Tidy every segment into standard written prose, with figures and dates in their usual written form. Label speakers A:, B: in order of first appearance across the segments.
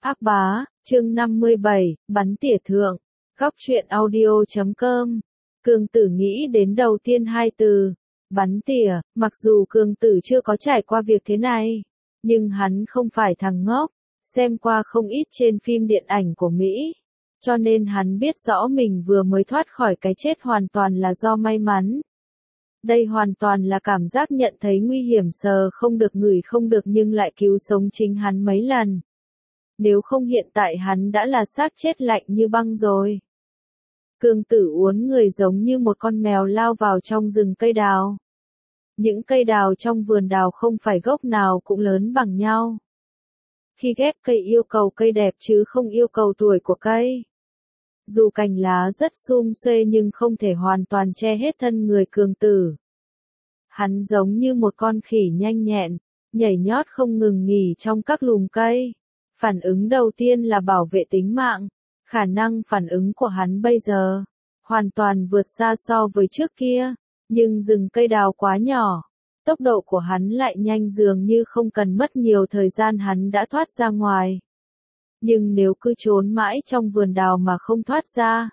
A: Ác bá, chương 57, bắn tỉa thượng. Góc truyện audio.com. Cương Tử nghĩ đến đầu tiên hai từ, bắn tỉa, mặc dù Cương Tử chưa có trải qua việc thế này, nhưng hắn không phải thằng ngốc, xem qua không ít trên phim điện ảnh của Mỹ, cho nên hắn biết rõ mình vừa mới thoát khỏi cái chết hoàn toàn là do may mắn. Đây hoàn toàn là cảm giác nhận thấy nguy hiểm, sờ không được ngửi không được nhưng lại cứu sống chính hắn mấy lần. Nếu không hiện tại hắn đã là xác chết lạnh như băng rồi. Cương Tử uốn người giống như một con mèo lao vào trong rừng cây đào. Những cây đào trong vườn đào không phải gốc nào cũng lớn bằng nhau. Khi ghép cây yêu cầu cây đẹp chứ không yêu cầu tuổi của cây. Dù cành lá rất sum xuê nhưng không thể hoàn toàn che hết thân người Cương Tử. Hắn giống như một con khỉ nhanh nhẹn, nhảy nhót không ngừng nghỉ trong các lùm cây. Phản ứng đầu tiên là bảo vệ tính mạng. Khả năng phản ứng của hắn bây giờ hoàn toàn vượt xa so với trước kia, nhưng rừng cây đào quá nhỏ, tốc độ của hắn lại nhanh, dường như không cần mất nhiều thời gian hắn đã thoát ra ngoài. Nhưng nếu cứ trốn mãi trong vườn đào mà không thoát ra,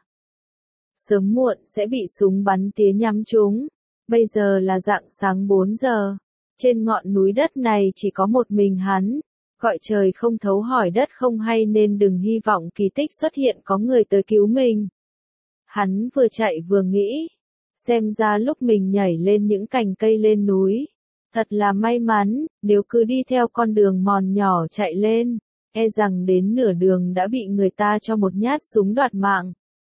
A: sớm muộn sẽ bị súng bắn tía nhắm trúng. Bây giờ là rạng sáng 4 giờ, trên ngọn núi đất này chỉ có một mình hắn. Gọi trời không thấu hỏi đất không hay nên đừng hy vọng kỳ tích xuất hiện có người tới cứu mình. Hắn vừa chạy vừa nghĩ, xem ra lúc mình nhảy lên những cành cây lên núi, thật là may mắn, nếu cứ đi theo con đường mòn nhỏ chạy lên, e rằng đến nửa đường đã bị người ta cho một nhát súng đoạt mạng.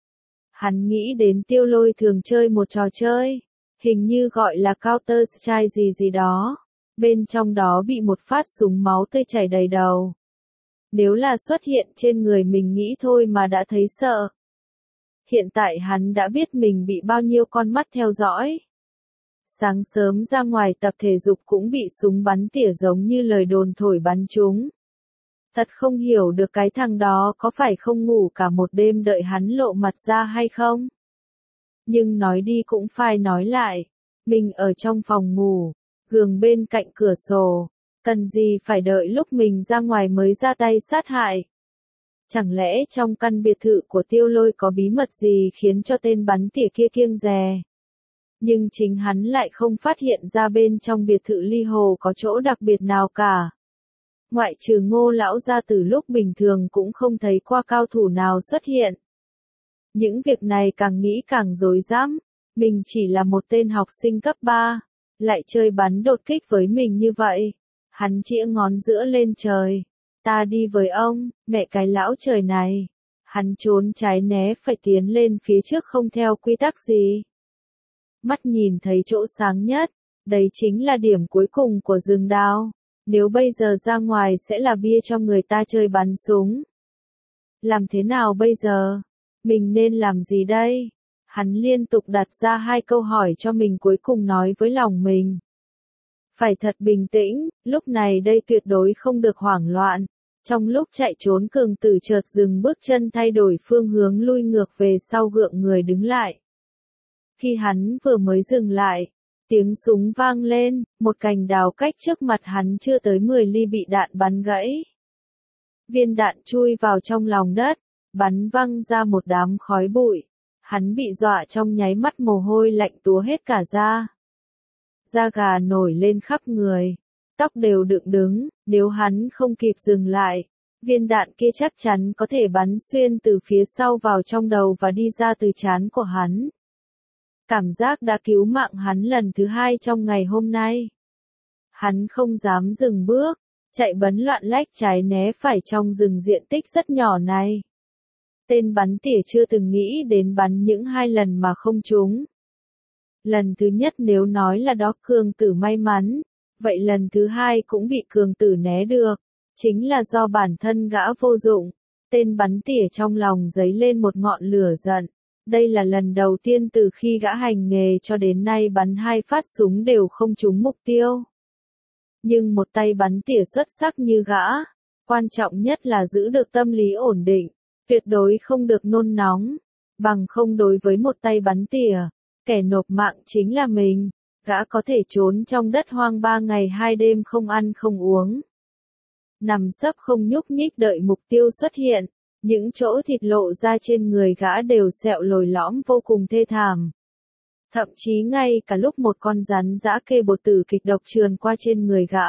A: Hắn nghĩ đến Tiêu Lôi thường chơi một trò chơi, hình như gọi là Counter Strike gì gì đó. Bên trong đó bị một phát súng máu tươi chảy đầy đầu. Nếu là xuất hiện trên người mình nghĩ thôi mà đã thấy sợ. Hiện tại hắn đã biết mình bị bao nhiêu con mắt theo dõi. Sáng sớm ra ngoài tập thể dục cũng bị súng bắn tỉa giống như lời đồn thổi bắn chúng. Thật không hiểu được cái thằng đó có phải không ngủ cả một đêm đợi hắn lộ mặt ra hay không. Nhưng nói đi cũng phải nói lại. Mình ở trong phòng ngủ. Giường bên cạnh cửa sổ, cần gì phải đợi lúc mình ra ngoài mới ra tay sát hại. Chẳng lẽ trong căn biệt thự của Tiêu Lôi có bí mật gì khiến cho tên bắn tỉa kia kiêng dè. Nhưng chính hắn lại không phát hiện ra bên trong biệt thự Ly Hồ có chỗ đặc biệt nào cả. Ngoại trừ Ngô lão gia từ lúc bình thường cũng không thấy qua cao thủ nào xuất hiện. Những việc này càng nghĩ càng rối rắm, mình chỉ là một tên học sinh cấp 3. Lại chơi bắn đột kích với mình như vậy. Hắn chĩa ngón giữa lên trời. Ta đi với ông, mẹ cái lão trời này. Hắn trốn trái né phải tiến lên phía trước không theo quy tắc gì. Mắt nhìn thấy chỗ sáng nhất, đấy chính là điểm cuối cùng của rừng đào. Nếu bây giờ ra ngoài sẽ là bia cho người ta chơi bắn súng. Làm thế nào bây giờ? Mình nên làm gì đây? Hắn liên tục đặt ra hai câu hỏi cho mình, cuối cùng nói với lòng mình. Phải thật bình tĩnh, lúc này đây tuyệt đối không được hoảng loạn. Trong lúc chạy trốn Cương Tử chợt dừng bước chân, thay đổi phương hướng lui ngược về sau, gượng người đứng lại. Khi hắn vừa mới dừng lại, tiếng súng vang lên, một cành đào cách trước mặt hắn chưa tới 10 ly bị đạn bắn gãy. Viên đạn chui vào trong lòng đất, bắn văng ra một đám khói bụi. Hắn bị dọa trong nháy mắt, mồ hôi lạnh túa hết cả da. Da gà nổi lên khắp người, tóc đều dựng đứng, nếu hắn không kịp dừng lại, viên đạn kia chắc chắn có thể bắn xuyên từ phía sau vào trong đầu và đi ra từ trán của hắn. Cảm giác đã cứu mạng hắn lần thứ hai trong ngày hôm nay. Hắn không dám dừng bước, chạy bấn loạn lách trái né phải trong rừng diện tích rất nhỏ này. Tên bắn tỉa chưa từng nghĩ đến bắn những 2 lần mà không trúng. Lần thứ nhất nếu nói là đó Cương Tử may mắn, vậy lần thứ hai cũng bị Cương Tử né được, chính là do bản thân gã vô dụng. Tên bắn tỉa trong lòng dấy lên một ngọn lửa giận. Đây là lần đầu tiên từ khi gã hành nghề cho đến nay bắn 2 phát súng đều không trúng mục tiêu. Nhưng một tay bắn tỉa xuất sắc như gã, quan trọng nhất là giữ được tâm lý ổn định. Tuyệt đối không được nôn nóng, bằng không đối với một tay bắn tỉa, kẻ nộp mạng chính là mình. Gã có thể trốn trong đất hoang 3 ngày 2 đêm không ăn không uống. nằm sấp không nhúc nhích đợi mục tiêu xuất hiện. Những chỗ thịt lộ ra trên người gã đều sẹo lồi lõm vô cùng thê thảm. Thậm chí ngay cả lúc một con rắn dã kê bột tử kịch độc trườn qua trên người gã.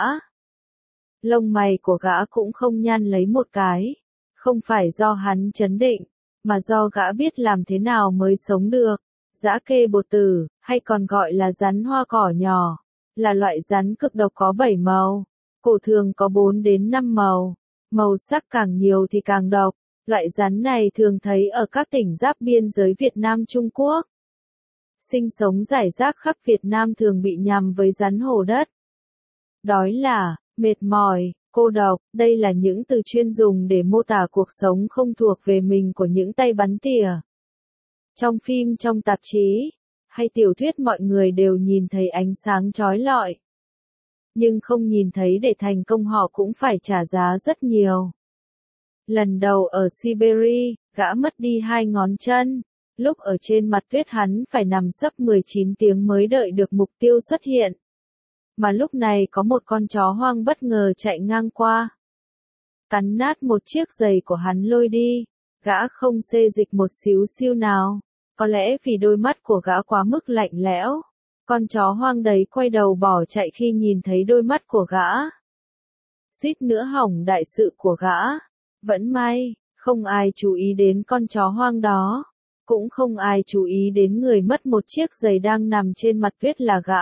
A: Lông mày của gã cũng không nhăn lấy một cái. Không phải do hắn chấn định, mà do gã biết làm thế nào mới sống được. Dã kê bột tử, hay còn gọi là rắn hoa cỏ nhỏ, là loại rắn cực độc có 7 màu. Cổ thường có 4 đến 5 màu. Màu sắc càng nhiều thì càng độc. Loại rắn này thường thấy ở các tỉnh giáp biên giới Việt Nam Trung Quốc. Sinh sống rải rác khắp Việt Nam thường bị nhầm với rắn hổ đất. Đói là, mệt mỏi, cô độc, đây là những từ chuyên dùng để mô tả cuộc sống không thuộc về mình của những tay bắn tỉa. Trong phim, trong tạp chí, hay tiểu thuyết mọi người đều nhìn thấy ánh sáng chói lọi. Nhưng không nhìn thấy để thành công họ cũng phải trả giá rất nhiều. Lần đầu ở Siberia, gã mất đi 2 ngón chân. Lúc ở trên mặt tuyết hắn phải nằm sấp 19 tiếng mới đợi được mục tiêu xuất hiện. Mà lúc này có một con chó hoang bất ngờ chạy ngang qua. Cắn nát một chiếc giày của hắn lôi đi. Gã không xê dịch một xíu xiu nào. Có lẽ vì đôi mắt của gã quá mức lạnh lẽo. Con chó hoang đấy quay đầu bỏ chạy khi nhìn thấy đôi mắt của gã. Suýt nữa hỏng đại sự của gã. Vẫn may, không ai chú ý đến con chó hoang đó. Cũng không ai chú ý đến người mất một chiếc giày đang nằm trên mặt tuyết là gã.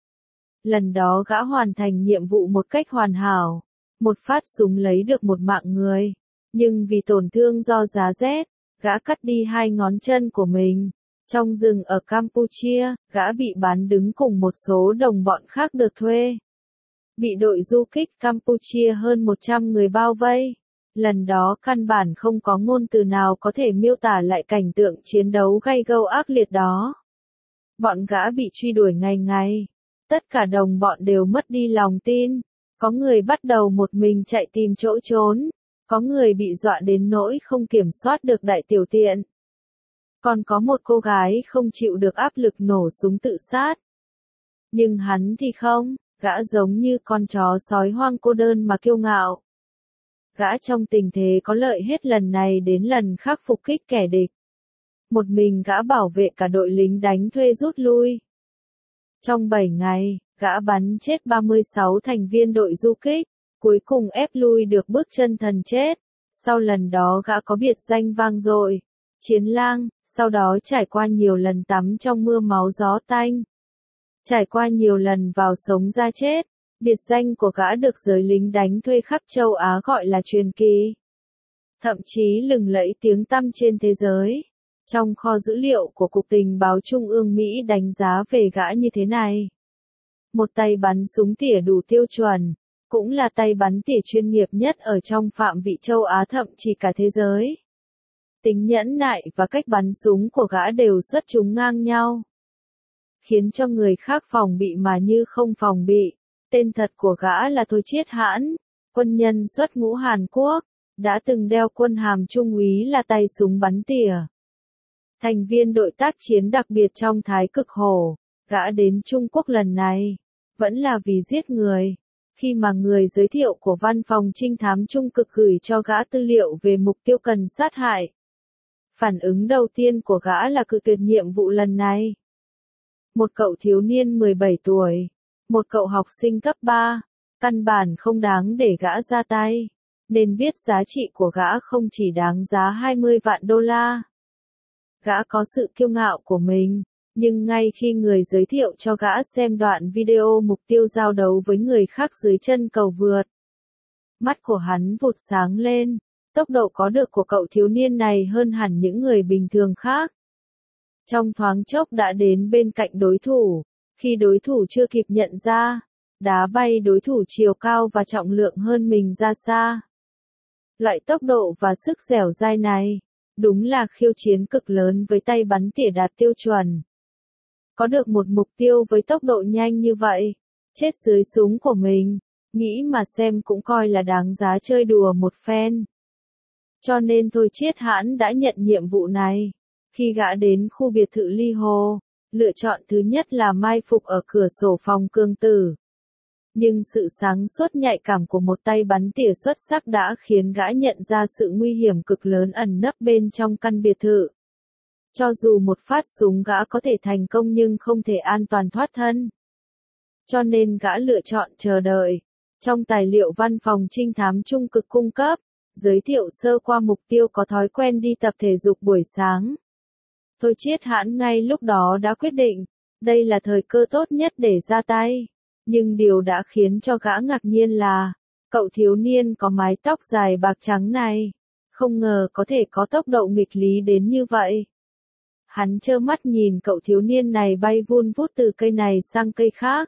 A: Lần đó gã hoàn thành nhiệm vụ một cách hoàn hảo. Một phát súng lấy được một mạng người. Nhưng vì tổn thương do giá rét, gã cắt đi 2 ngón chân của mình. Trong rừng ở Campuchia, gã bị bán đứng cùng một số đồng bọn khác được thuê. Bị đội du kích Campuchia hơn 100 người bao vây. Lần đó căn bản không có ngôn từ nào có thể miêu tả lại cảnh tượng chiến đấu gay gâu ác liệt đó. Bọn gã bị truy đuổi ngày ngày. Tất cả đồng bọn đều mất đi lòng tin. Có người bắt đầu một mình chạy tìm chỗ trốn. Có người bị dọa đến nỗi không kiểm soát được đại tiểu tiện. Còn có một cô gái không chịu được áp lực nổ súng tự sát. Nhưng hắn thì không, gã giống như con chó sói hoang cô đơn mà kiêu ngạo. Gã trong tình thế có lợi hết lần này đến lần khác phục kích kẻ địch. Một mình gã bảo vệ cả đội lính đánh thuê rút lui. Trong 7 ngày, gã bắn chết 36 thành viên đội du kích, cuối cùng ép lui được bước chân thần chết. Sau lần đó gã có biệt danh vang dội, Chiến Lang, sau đó trải qua nhiều lần tắm trong mưa máu gió tanh. Trải qua nhiều lần vào sống ra chết. Biệt danh của gã được giới lính đánh thuê khắp châu Á gọi là truyền kỳ. Thậm chí lừng lẫy tiếng tăm trên thế giới. Trong kho dữ liệu của Cục Tình báo Trung ương Mỹ đánh giá về gã như thế này. Một tay bắn súng tỉa đủ tiêu chuẩn, cũng là tay bắn tỉa chuyên nghiệp nhất ở trong phạm vị châu Á thậm chí cả thế giới. Tính nhẫn nại và cách bắn súng của gã đều xuất chúng ngang nhau. Khiến cho người khác phòng bị mà như không phòng bị. Tên thật của gã là Thôi Chiết Hãn, quân nhân xuất ngũ Hàn Quốc, đã từng đeo quân hàm trung úy là tay súng bắn tỉa. Thành viên đội tác chiến đặc biệt trong Thái Cực Hổ, gã đến Trung Quốc lần này, vẫn là vì giết người. Khi mà người giới thiệu của văn phòng trinh thám Trung Cực gửi cho gã tư liệu về mục tiêu cần sát hại. Phản ứng đầu tiên của gã là cự tuyệt nhiệm vụ lần này. Một cậu thiếu niên 17 tuổi. Một cậu học sinh cấp 3, căn bản không đáng để gã ra tay, nên biết giá trị của gã không chỉ đáng giá 20 vạn đô la. Gã có sự kiêu ngạo của mình, nhưng ngay khi người giới thiệu cho gã xem đoạn video mục tiêu giao đấu với người khác dưới chân cầu vượt, mắt của hắn vụt sáng lên, tốc độ có được của cậu thiếu niên này hơn hẳn những người bình thường khác. Trong thoáng chốc đã đến bên cạnh đối thủ. Khi đối thủ chưa kịp nhận ra, đá bay đối thủ chiều cao và trọng lượng hơn mình ra xa. Loại tốc độ và sức dẻo dai này, đúng là khiêu chiến cực lớn với tay bắn tỉa đạt tiêu chuẩn. Có được một mục tiêu với tốc độ nhanh như vậy, chết dưới súng của mình, nghĩ mà xem cũng coi là đáng giá chơi đùa một phen. Cho nên Thôi Chiết Hãn đã nhận nhiệm vụ này. Khi gã đến khu biệt thự Ly Hồ, lựa chọn thứ nhất là mai phục ở cửa sổ phòng Cương Tử. Nhưng sự sáng suốt nhạy cảm của một tay bắn tỉa xuất sắc đã khiến gã nhận ra sự nguy hiểm cực lớn ẩn nấp bên trong căn biệt thự. Cho dù một phát súng gã có thể thành công nhưng không thể an toàn thoát thân. Cho nên gã lựa chọn chờ đợi. Trong tài liệu văn phòng trinh thám trung cực cung cấp, giới thiệu sơ qua mục tiêu có thói quen đi tập thể dục buổi sáng. Thôi Chiết Hãn ngay lúc đó đã quyết định, đây là thời cơ tốt nhất để ra tay. Nhưng điều đã khiến cho gã ngạc nhiên là, cậu thiếu niên có mái tóc dài bạc trắng này, không ngờ có thể có tốc độ nghịch lý đến như vậy. Hắn trơ mắt nhìn cậu thiếu niên này bay vun vút từ cây này sang cây khác.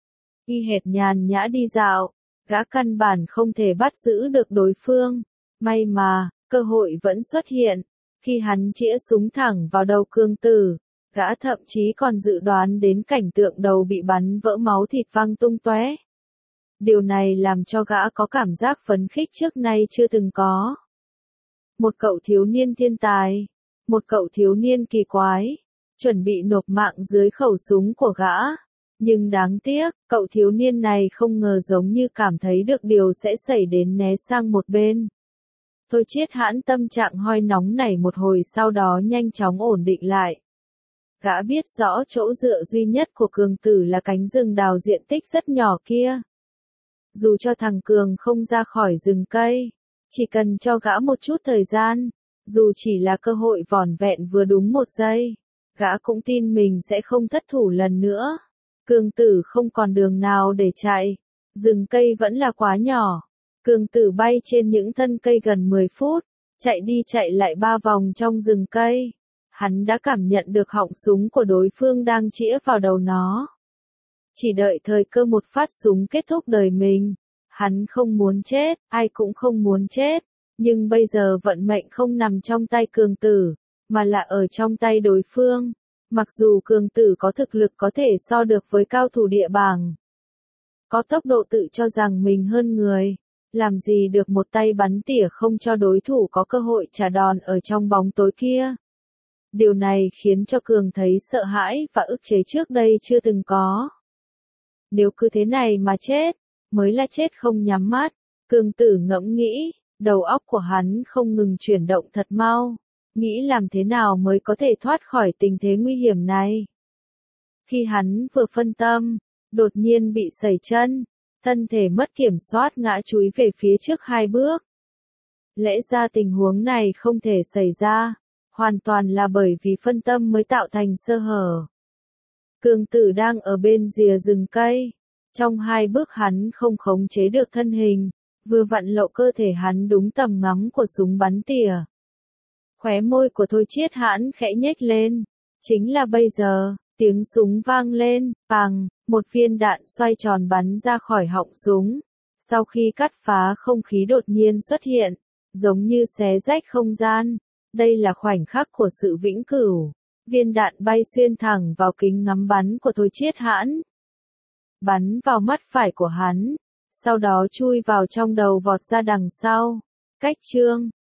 A: Y hệt nhàn nhã đi dạo, gã căn bản không thể bắt giữ được đối phương. May mà, cơ hội vẫn xuất hiện. Khi hắn chĩa súng thẳng vào đầu Cương Tử, gã thậm chí còn dự đoán đến cảnh tượng đầu bị bắn vỡ máu thịt văng tung tóe. Điều này làm cho gã có cảm giác phấn khích trước nay chưa từng có. Một cậu thiếu niên thiên tài, một cậu thiếu niên kỳ quái, chuẩn bị nộp mạng dưới khẩu súng của gã. Nhưng đáng tiếc, cậu thiếu niên này không ngờ giống như cảm thấy được điều sẽ xảy đến né sang một bên. Thôi Chiết Hãn tâm trạng hoi nóng nảy một hồi sau đó nhanh chóng ổn định lại. Gã biết rõ chỗ dựa duy nhất của Cường Tử là cánh rừng đào diện tích rất nhỏ kia. Dù cho thằng Cường không ra khỏi rừng cây, chỉ cần cho gã một chút thời gian, dù chỉ là cơ hội vỏn vẹn vừa đúng một giây, gã cũng tin mình sẽ không thất thủ lần nữa. Cường Tử không còn đường nào để chạy, rừng cây vẫn là quá nhỏ. Cường Tử bay trên những thân cây gần 10 phút, chạy đi chạy lại 3 vòng trong rừng cây. Hắn đã cảm nhận được họng súng của đối phương đang chĩa vào đầu nó. Chỉ đợi thời cơ một phát súng kết thúc đời mình. Hắn không muốn chết, ai cũng không muốn chết. Nhưng bây giờ vận mệnh không nằm trong tay Cường Tử, mà là ở trong tay đối phương. Mặc dù Cường Tử có thực lực có thể so được với cao thủ địa bảng, có tốc độ tự cho rằng mình hơn người, làm gì được một tay bắn tỉa không cho đối thủ có cơ hội trả đòn ở trong bóng tối kia. Điều này khiến cho Cường thấy sợ hãi và ức chế trước đây chưa từng có. Nếu cứ thế này mà chết, mới là chết không nhắm mắt. Cường Tử ngẫm nghĩ, đầu óc của hắn không ngừng chuyển động thật mau, nghĩ làm thế nào mới có thể thoát khỏi tình thế nguy hiểm này. Khi hắn vừa phân tâm, đột nhiên bị sẩy chân, thân thể mất kiểm soát ngã chúi về phía trước 2 bước. Lẽ ra tình huống này không thể xảy ra, hoàn toàn là bởi vì phân tâm mới tạo thành sơ hở. Cường Tử đang ở bên rìa rừng cây, trong 2 bước hắn không khống chế được thân hình, vừa vặn lộ cơ thể hắn đúng tầm ngắm của súng bắn tỉa. Khóe môi của Thôi Chiết Hãn khẽ nhếch lên, chính là bây giờ. Tiếng súng vang lên, pằng, một viên đạn xoay tròn bắn ra khỏi họng súng. Sau khi cắt phá không khí đột nhiên xuất hiện, giống như xé rách không gian. Đây là khoảnh khắc của sự vĩnh cửu. Viên đạn bay xuyên thẳng vào kính ngắm bắn của Thôi Chiết Hãn. Bắn vào mắt phải của hắn, sau đó chui vào trong đầu vọt ra đằng sau. Cách chương